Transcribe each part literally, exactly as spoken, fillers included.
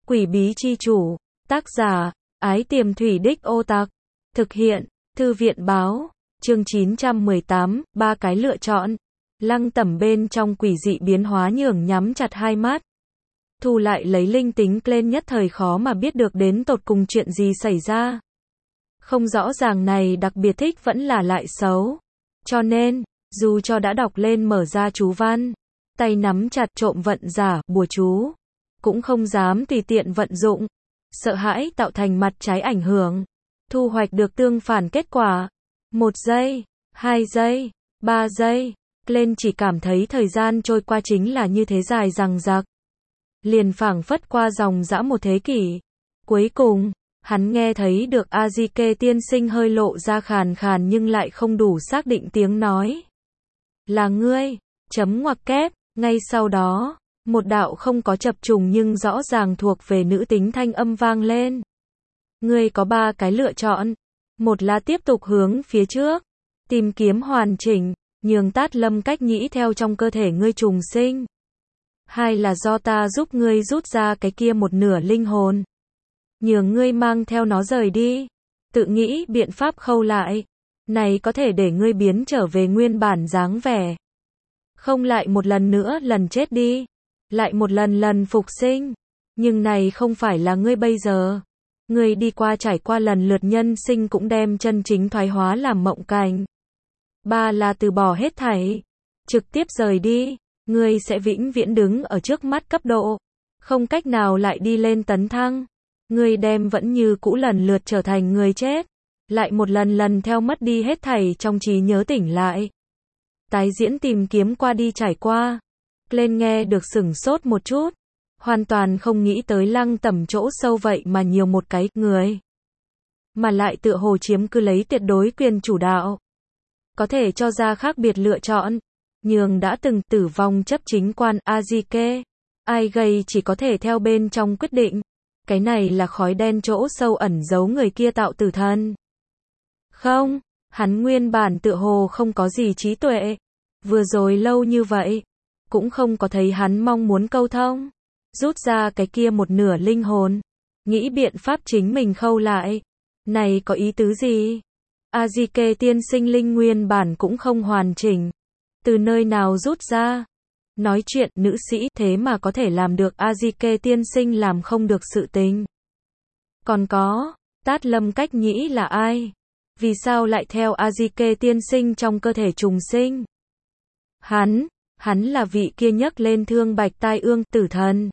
Quỷ bí chi chủ, tác giả, Ái Tiềm Thủy Đích Ô Tặc, thực hiện, Thư viện báo, chương chín trăm mười tám, ba cái lựa chọn. Lăng Tẩm bên trong quỷ dị biến hóa nhường nhắm chặt hai mắt. Thu lại lấy linh tính lên nhất thời khó mà biết được đến tột cùng chuyện gì xảy ra. Không rõ ràng này đặc biệt thích vẫn là lại xấu. Cho nên, dù cho đã đọc lên mở ra chú văn, tay nắm chặt trộm vận giả, bùa chú, cũng không dám tùy tiện vận dụng. Sợ hãi tạo thành mặt trái ảnh hưởng. Thu hoạch được tương phản kết quả. Một giây, hai giây, ba giây. Lên chỉ cảm thấy thời gian trôi qua chính là như thế dài dằng dặc. Liền phảng phất qua dòng dã một thế kỷ. Cuối cùng, hắn nghe thấy được A-di-kê tiên sinh hơi lộ ra khàn khàn nhưng lại không đủ xác định tiếng nói. Là ngươi, chấm ngoặc kép, ngay sau đó, một đạo không có chập trùng nhưng rõ ràng thuộc về nữ tính thanh âm vang lên. Ngươi có ba cái lựa chọn. Một là tiếp tục hướng phía trước, tìm kiếm hoàn chỉnh, nhường Tát Lâm cách nhĩ theo trong cơ thể ngươi trùng sinh. Hai là do ta giúp ngươi rút ra cái kia một nửa linh hồn, nhường ngươi mang theo nó rời đi, tự nghĩ biện pháp khâu lại, này có thể để ngươi biến trở về nguyên bản dáng vẻ. Không lại một lần nữa lần chết đi, lại một lần lần phục sinh, nhưng này không phải là ngươi bây giờ. Ngươi đi qua trải qua lần lượt nhân sinh cũng đem chân chính thoái hóa làm mộng cảnh. Ba là từ bỏ hết thảy, trực tiếp rời đi, ngươi sẽ vĩnh viễn đứng ở trước mắt cấp độ, không cách nào lại đi lên tấn thăng. Ngươi đem vẫn như cũ lần lượt trở thành người chết, lại một lần lần theo mất đi hết thảy trong trí nhớ tỉnh lại. Tái diễn tìm kiếm qua đi trải qua. Lên nghe được sửng sốt một chút, hoàn toàn không nghĩ tới Lăng Tẩm chỗ sâu vậy mà nhiều một cái người, mà lại tựa hồ chiếm cứ lấy tuyệt đối quyền chủ đạo, có thể cho ra khác biệt lựa chọn, nhường đã từng tử vong chấp chính quan A-di-kê, ai gây chỉ có thể theo bên trong quyết định. Cái này là khói đen chỗ sâu ẩn giấu người kia tạo tử thần. Không, hắn nguyên bản tựa hồ không có gì trí tuệ, vừa rồi lâu như vậy, cũng không có thấy hắn mong muốn câu thông, rút ra cái kia một nửa linh hồn, nghĩ biện pháp chính mình khâu lại. Này có ý tứ gì? A-di-kê tiên sinh linh nguyên bản cũng không hoàn chỉnh, từ nơi nào rút ra? Nói chuyện nữ sĩ thế mà có thể làm được A-di-kê tiên sinh làm không được sự tình. Còn có, Tát Lâm cách nhĩ là ai? Vì sao lại theo A-di-kê tiên sinh trong cơ thể trùng sinh? Hắn, hắn là vị kia nhấc lên thương bạch tai ương tử thần.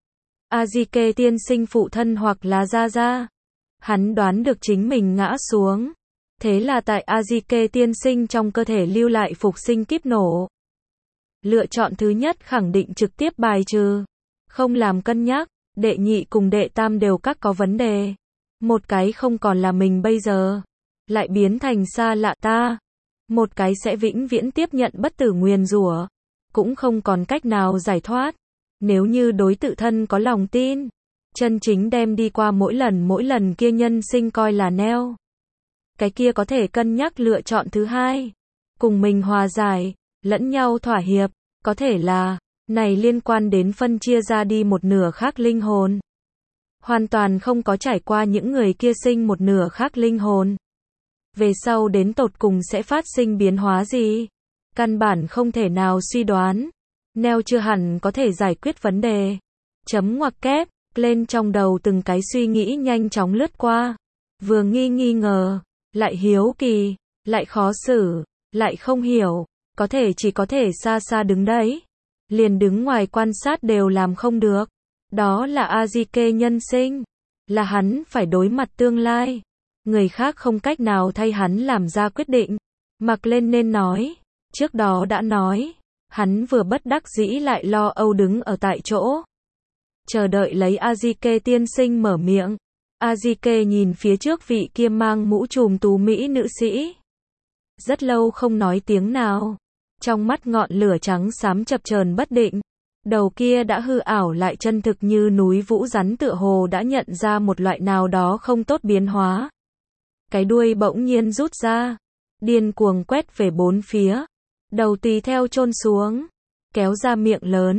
A-di-kê tiên sinh phụ thân hoặc là gia gia. Hắn đoán được chính mình ngã xuống. Thế là tại A-di-kê tiên sinh trong cơ thể lưu lại phục sinh kíp nổ. Lựa chọn thứ nhất khẳng định trực tiếp bài trừ, không làm cân nhắc. Đệ nhị cùng đệ tam đều các có vấn đề. Một cái không còn là mình bây giờ, lại biến thành xa lạ ta. Một cái sẽ vĩnh viễn tiếp nhận bất tử nguyền rủa, cũng không còn cách nào giải thoát. Nếu như đối tự thân có lòng tin, chân chính đem đi qua mỗi lần mỗi lần kia nhân sinh coi là neo, cái kia có thể cân nhắc lựa chọn thứ hai, cùng mình hòa giải, lẫn nhau thỏa hiệp. Có thể là, này liên quan đến phân chia ra đi một nửa khác linh hồn. Hoàn toàn không có trải qua những người kia sinh một nửa khác linh hồn. Về sau đến tột cùng sẽ phát sinh biến hóa gì? Căn bản không thể nào suy đoán. Neo chưa hẳn có thể giải quyết vấn đề. Chấm ngoặc kép, lên trong đầu từng cái suy nghĩ nhanh chóng lướt qua. Vừa nghi nghi ngờ, lại hiếu kỳ, lại khó xử, lại không hiểu. Có thể chỉ có thể xa xa đứng đấy, liền đứng ngoài quan sát đều làm không được. Đó là A-di-kê nhân sinh, là hắn phải đối mặt tương lai. Người khác không cách nào thay hắn làm ra quyết định. Mặc lên nên nói, trước đó đã nói, hắn vừa bất đắc dĩ lại lo âu đứng ở tại chỗ, chờ đợi lấy A-di-kê tiên sinh mở miệng. A-di-kê nhìn phía trước vị kia mang mũ trùm tú mỹ nữ sĩ, rất lâu không nói tiếng nào, trong mắt ngọn lửa trắng xám chập chờn bất định. Đầu kia đã hư ảo lại chân thực như núi Vũ rắn tựa hồ đã nhận ra một loại nào đó không tốt biến hóa. Cái đuôi bỗng nhiên rút ra, điên cuồng quét về bốn phía, đầu tùy theo chôn xuống, kéo ra miệng lớn,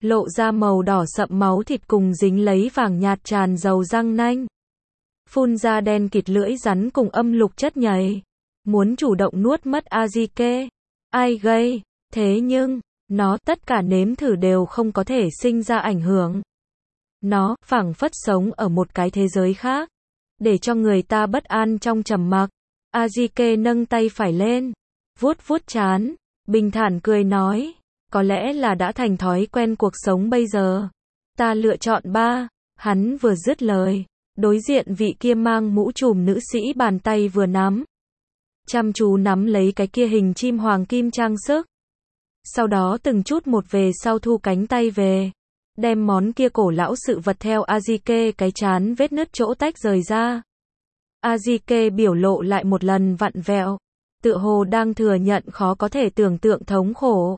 lộ ra màu đỏ sậm máu thịt cùng dính lấy vàng nhạt tràn dầu răng nanh. Phun ra đen kịt lưỡi rắn cùng âm lục chất nhầy. Muốn chủ động nuốt mất Azike. Ai gây? Thế nhưng, nó tất cả nếm thử đều không có thể sinh ra ảnh hưởng. Nó, phảng phất sống ở một cái thế giới khác. Để cho người ta bất an trong trầm mặc. Azike nâng tay phải lên. Vuốt vuốt trán. Bình thản cười nói. Có lẽ là đã thành thói quen cuộc sống bây giờ. Ta lựa chọn ba. Hắn vừa dứt lời. Đối diện vị kia mang mũ trùm nữ sĩ bàn tay vừa nắm. Chăm chú nắm lấy cái kia hình chim hoàng kim trang sức. Sau đó từng chút một về sau thu cánh tay về. Đem món kia cổ lão sự vật theo Azike cái chán vết nứt chỗ tách rời ra. Azike biểu lộ lại một lần vặn vẹo. Tựa hồ đang thừa nhận khó có thể tưởng tượng thống khổ.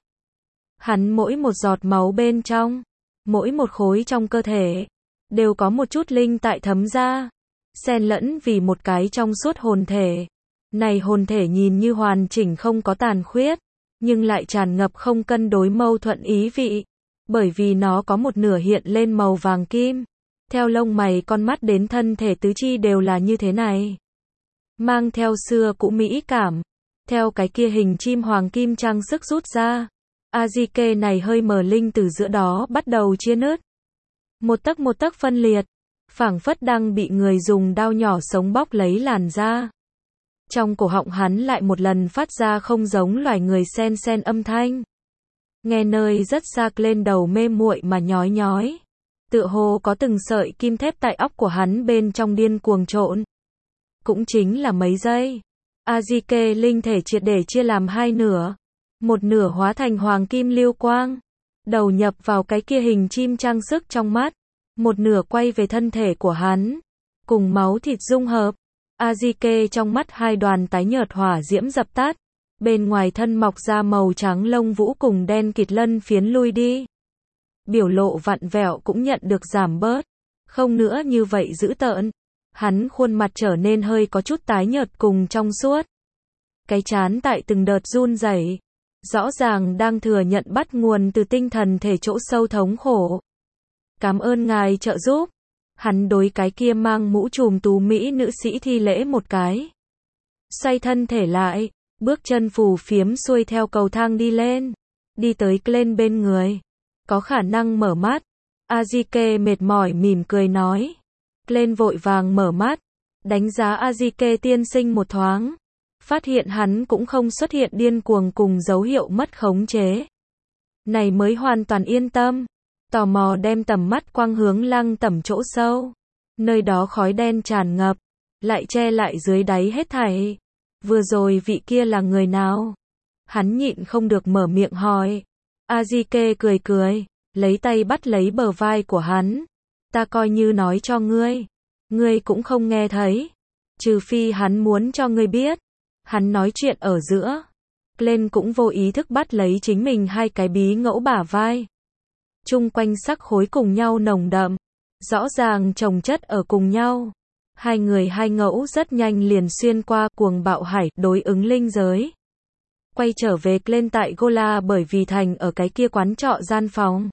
Hắn mỗi một giọt máu bên trong, mỗi một khối trong cơ thể, đều có một chút linh tại thấm ra. Xen lẫn vì một cái trong suốt hồn thể. Này hồn thể nhìn như hoàn chỉnh không có tàn khuyết, nhưng lại tràn ngập không cân đối mâu thuẫn ý vị. Bởi vì nó có một nửa hiện lên màu vàng kim. Theo lông mày con mắt đến thân thể tứ chi đều là như thế này. Mang theo xưa cũ mỹ cảm. Theo cái kia hình chim hoàng kim trang sức rút ra. Azike này hơi mờ linh từ giữa đó bắt đầu chia nứt. Một tấc một tấc phân liệt. Phảng phất đang bị người dùng dao nhỏ sống bóc lấy làn da. Trong cổ họng hắn lại một lần phát ra không giống loài người sen sen âm thanh. Nghe nơi rất xa lên đầu mê muội mà nhói nhói. Tựa hồ có từng sợi kim thép tại óc của hắn bên trong điên cuồng trộn. Cũng chính là mấy giây. Azike linh thể triệt để chia làm hai nửa. Một nửa hóa thành hoàng kim lưu quang. Đầu nhập vào cái kia hình chim trang sức trong mắt. Một nửa quay về thân thể của hắn. Cùng máu thịt dung hợp. Azike trong mắt hai đoàn tái nhợt hỏa diễm dập tắt. Bên ngoài thân mọc ra màu trắng lông vũ cùng đen kịt lân phiến lui đi. Biểu lộ vặn vẹo cũng nhận được giảm bớt. Không nữa như vậy dữ tợn. Hắn khuôn mặt trở nên hơi có chút tái nhợt cùng trong suốt. Cái trán tại từng đợt run rẩy. Rõ ràng đang thừa nhận bắt nguồn từ tinh thần thể chỗ sâu thống khổ. Cảm ơn ngài trợ giúp. Hắn đối cái kia mang mũ trùm tú mỹ nữ sĩ thi lễ một cái. Xoay thân thể lại. Bước chân phù phiếm xuôi theo cầu thang đi lên. Đi tới Glenn bên người. Có khả năng mở mắt. Azike mệt mỏi mỉm cười nói. Glenn vội vàng mở mắt. Đánh giá Azike tiên sinh một thoáng. Phát hiện hắn cũng không xuất hiện điên cuồng cùng dấu hiệu mất khống chế. Này mới hoàn toàn yên tâm. Tò mò đem tầm mắt quang hướng Lăng Tẩm chỗ sâu. Nơi đó khói đen tràn ngập. Lại che lại dưới đáy hết thảy. Vừa rồi vị kia là người nào? Hắn nhịn không được mở miệng hỏi. Azike cười cười. Lấy tay bắt lấy bờ vai của hắn. Ta coi như nói cho ngươi. Ngươi cũng không nghe thấy. Trừ phi hắn muốn cho ngươi biết. Hắn nói chuyện ở giữa. Glenn cũng vô ý thức bắt lấy chính mình hai cái bí ngẫu bả vai. Chung quanh sắc khối cùng nhau nồng đậm. Rõ ràng chồng chất ở cùng nhau. Hai người hai ngẫu rất nhanh liền xuyên qua cuồng bạo hải đối ứng linh giới. Quay trở về Glenn tại Gola bởi vì thành ở cái kia quán trọ gian phòng.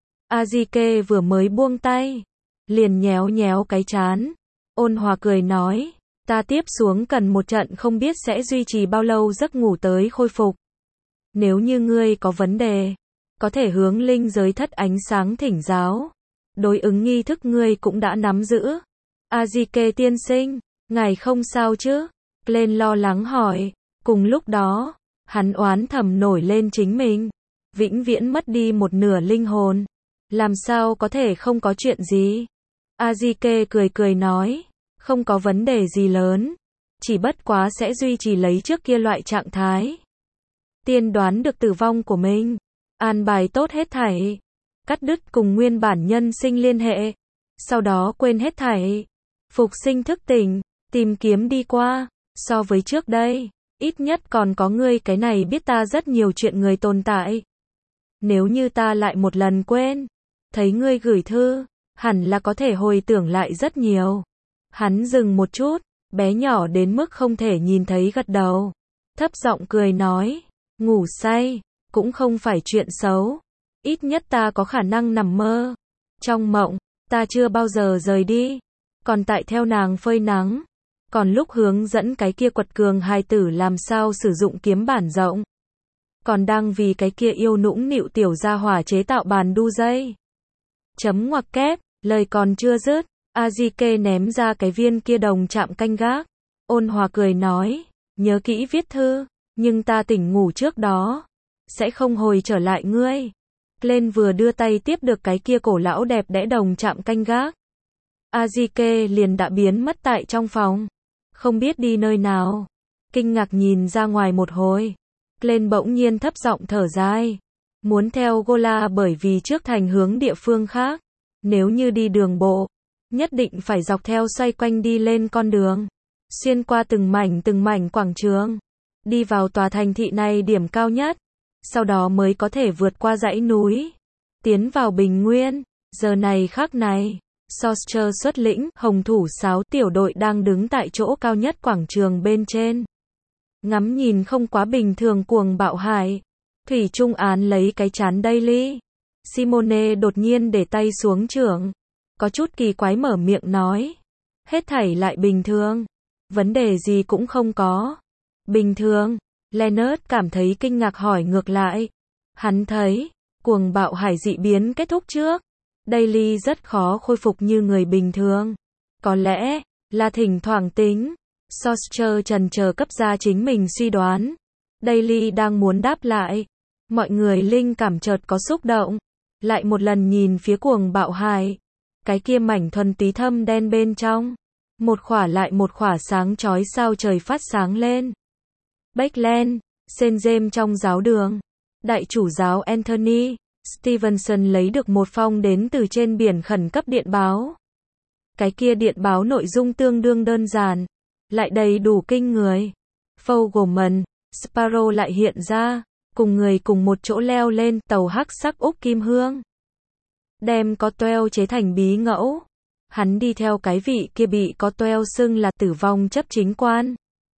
Azike vừa mới buông tay. Liền nhéo nhéo cái trán. Ôn hòa cười nói. Ta tiếp xuống cần một trận không biết sẽ duy trì bao lâu giấc ngủ tới khôi phục. Nếu như ngươi có vấn đề, có thể hướng linh giới thất ánh sáng thỉnh giáo. Đối ứng nghi thức ngươi cũng đã nắm giữ. Azike tiên sinh, ngài không sao chứ? Glenn lo lắng hỏi. Cùng lúc đó, hắn oán thầm nổi lên chính mình. Vĩnh viễn mất đi một nửa linh hồn. Làm sao có thể không có chuyện gì? Azike cười cười nói. Không có vấn đề gì lớn. Chỉ bất quá sẽ duy trì lấy trước kia loại trạng thái. Tiên đoán được tử vong của mình. An bài tốt hết thảy. Cắt đứt cùng nguyên bản nhân sinh liên hệ. Sau đó quên hết thảy. Phục sinh thức tỉnh. Tìm kiếm đi qua. So với trước đây. Ít nhất còn có ngươi cái này biết ta rất nhiều chuyện người tồn tại. Nếu như ta lại một lần quên. Thấy ngươi gửi thư. Hẳn là có thể hồi tưởng lại rất nhiều. Hắn dừng một chút. Bé nhỏ đến mức không thể nhìn thấy gật đầu. Thấp giọng cười nói. Ngủ say. Cũng không phải chuyện xấu. Ít nhất ta có khả năng nằm mơ. Trong mộng, ta chưa bao giờ rời đi. Còn tại theo nàng phơi nắng. Còn lúc hướng dẫn cái kia quật cường hài tử làm sao sử dụng kiếm bản rộng. Còn đang vì cái kia yêu nũng nịu tiểu gia hỏa chế tạo bàn đu dây. Chấm ngoặc kép, lời còn chưa dứt, Azike ném ra cái viên kia đồng chạm canh gác. Ôn hòa cười nói, nhớ kỹ viết thư, nhưng ta tỉnh ngủ trước đó, sẽ không hồi trở lại ngươi. Glenn vừa đưa tay tiếp được cái kia cổ lão đẹp đẽ đồng chạm canh gác. Azike liền đã biến mất tại trong phòng, không biết đi nơi nào. Kinh ngạc nhìn ra ngoài một hồi, Glenn bỗng nhiên thấp giọng thở dài. Muốn theo Gola bởi vì trước thành hướng địa phương khác. Nếu như đi đường bộ, nhất định phải dọc theo xoay quanh đi lên con đường. Xuyên qua từng mảnh từng mảnh quảng trường. Đi vào tòa thành thị này điểm cao nhất. Sau đó mới có thể vượt qua dãy núi. Tiến vào bình nguyên. Giờ này khắc này, Sorcerer xuất lĩnh, hồng thủ sáu tiểu đội đang đứng tại chỗ cao nhất quảng trường bên trên. Ngắm nhìn không quá bình thường cuồng bạo hải. Thủy Trung án lấy cái chán Daily. Simone đột nhiên để tay xuống chưởng. Có chút kỳ quái mở miệng nói. Hết thảy lại bình thường. Vấn đề gì cũng không có. Bình thường. Leonard cảm thấy kinh ngạc hỏi ngược lại. Hắn thấy, cuồng bạo hải dị biến kết thúc trước. Daily rất khó khôi phục như người bình thường. Có lẽ, là thỉnh thoảng tính. Sorcerer trần chờ cấp ra chính mình suy đoán. Daily đang muốn đáp lại. Mọi người linh cảm chợt có xúc động. Lại một lần nhìn phía cuồng bạo hải. Cái kia mảnh thuần túy thâm đen bên trong. Một khỏa lại một khỏa sáng chói sao trời phát sáng lên. Backland, Saint James trong giáo đường. Đại chủ giáo Anthony Stevenson lấy được một phong đến từ trên biển khẩn cấp điện báo. Cái kia điện báo nội dung tương đương đơn giản, lại đầy đủ kinh người. Fogelman, Sparrow lại hiện ra, cùng người cùng một chỗ leo lên tàu hắc sắc Úc Kim Hương. Đem có toeo chế thành bí ngẫu. Hắn đi theo cái vị kia bị có toeo xưng là tử vong chấp chính quan.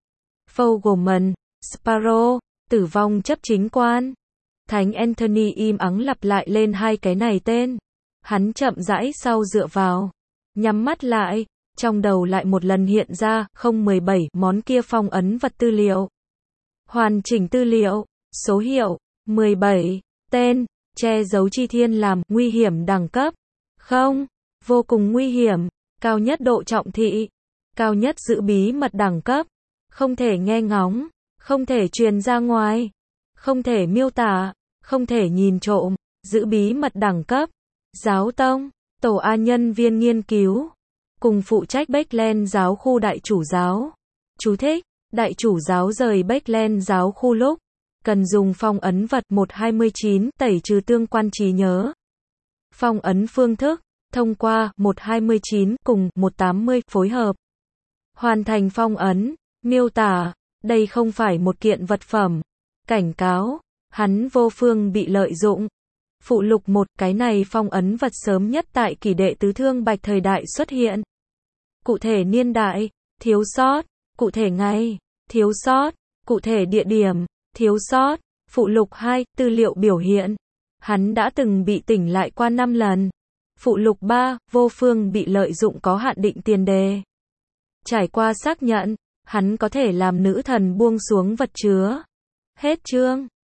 Fogelman, Sparrow, tử vong chấp chính quan. Thánh Anthony im ắng lặp lại lên hai cái này tên. Hắn chậm rãi sau dựa vào. Nhắm mắt lại. Trong đầu lại một lần hiện ra, không một bảy món kia phong ấn vật tư liệu. Hoàn chỉnh tư liệu, số hiệu, mười bảy, tên, che giấu chi thiên làm, nguy hiểm đẳng cấp. Không, vô cùng nguy hiểm, cao nhất độ trọng thị, cao nhất giữ bí mật đẳng cấp. Không thể nghe ngóng, không thể truyền ra ngoài, không thể miêu tả, không thể nhìn trộm, giữ bí mật đẳng cấp. Giáo tông, tổ A nhân viên nghiên cứu, cùng phụ trách Backland giáo khu đại chủ giáo. Chú thích, đại chủ giáo rời Backland giáo khu lúc, cần dùng phong ấn vật một hai chín tẩy trừ tương quan trí nhớ. Phong ấn phương thức, thông qua một hai chín cùng một tám mươi phối hợp. Hoàn thành phong ấn, miêu tả, đây không phải một kiện vật phẩm. Cảnh cáo, hắn vô phương bị lợi dụng. Phụ lục một, cái này phong ấn vật sớm nhất tại kỷ đệ tứ thương bạch thời đại xuất hiện. Cụ thể niên đại, thiếu sót, cụ thể ngày, thiếu sót, cụ thể địa điểm, thiếu sót. Phụ lục hai, tư liệu biểu hiện. Hắn đã từng bị tỉnh lại qua năm lần. Phụ lục ba, vô phương bị lợi dụng có hạn định tiền đề. Trải qua xác nhận, hắn có thể làm nữ thần buông xuống vật chứa. Hết chương.